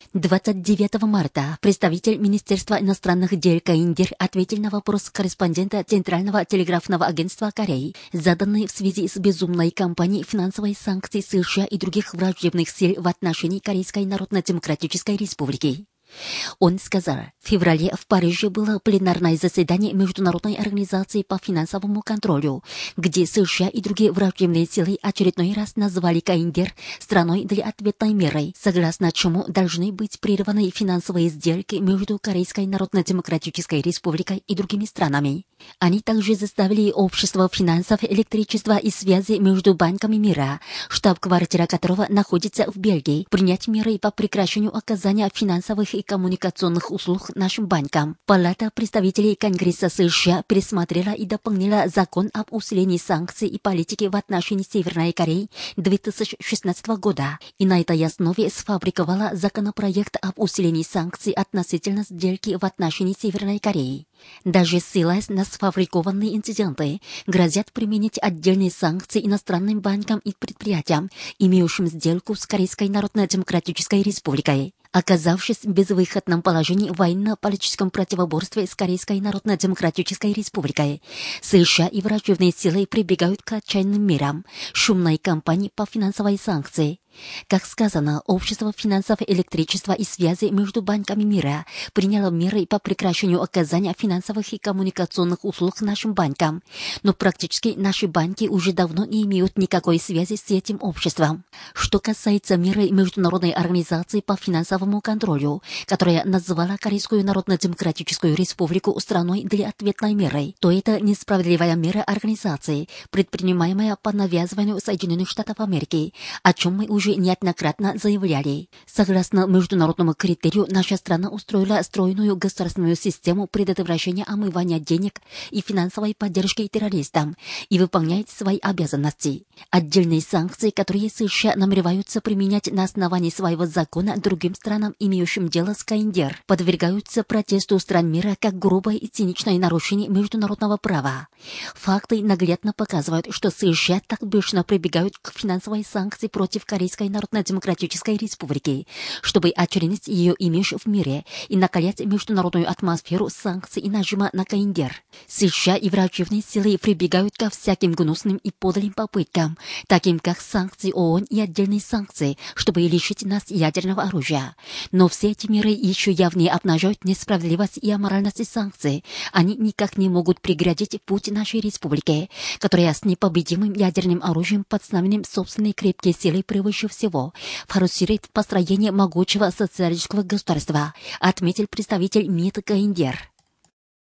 29 марта представитель Министерства иностранных дел Каиндер ответил на вопрос корреспондента Центрального телеграфного агентства Кореи, заданный в связи с безумной кампанией финансовой санкций США и других враждебных сил в отношении Корейской Народно-Демократической Республики. Он сказал, в феврале в Париже было пленарное заседание Международной организации по финансовому контролю, где США и другие враждебные силы очередной раз назвали Каиндер страной для ответной меры, согласно чему должны быть прерваны финансовые сделки между Корейской Народно-Демократической Республикой и другими странами. Они также заставили Общество финансов, электричества и связи между банками мира, штаб-квартира которого находится в Бельгии, принять меры по прекращению оказания финансовых и коммуникационных услуг нашим банкам. Палата представителей Конгресса США пересмотрела и дополнила закон об усилении санкций и политики в отношении Северной Кореи 2016 года и на этой основе сфабриковала законопроект об усилении санкций относительно сделки в отношении Северной Кореи. Даже ссылаясь на сфабрикованные инциденты, грозят применить отдельные санкции иностранным банкам и предприятиям, имеющим сделку с Корейской Народно-Демократической Республикой. Оказавшись в безвыходном положении в военно-политическом противоборстве с Корейской Народно-Демократической Республикой, США и враждебные силы прибегают к отчаянным мерам, шумной кампании по финансовой санкции. Как сказано, Общество финансов, электричества и связи между банками мира приняло меры по прекращению оказания финансовых и коммуникационных услуг нашим банкам, но практически наши банки уже давно не имеют никакой связи с этим обществом. Что касается меры Международной организации по финансовому контролю, которая назвала Корейскую Народно-Демократическую Республику страной для ответной меры, то это несправедливая мера организации, предпринимаемая по навязыванию Соединенных Штатов Америки, о чем мы уже неоднократно заявляли. Согласно международному критерию, наша страна устроила стройную государственную систему предотвращения омывания денег и финансовой поддержки террористам и выполняет свои обязанности. Отдельные санкции, которые США намереваются применять на основании своего закона другим странам, имеющим дело с Каиндер, подвергаются протесту стран мира как грубое и циничное нарушение международного права. Факты наглядно показывают, что США так бешено прибегают к финансовой санкции против Корейской Народно-Демократической Республики, чтобы очернить ее имидж в мире и накалять международную атмосферу санкций и нажима на Каиндер. США и враждебные силы прибегают ко всяким гнусным и подлым попыткам, таким как санкции ООН и отдельные санкции, чтобы лишить нас ядерного оружия. Но все эти меры еще явнее обнажают несправедливость и аморальность санкций. Они никак не могут преградить путь нашей республике, которая с непобедимым ядерным оружием под знаменем собственной крепкой силы превыше всего форсирует построение могучего социалистического государства, отметил представитель МИД Каиндер.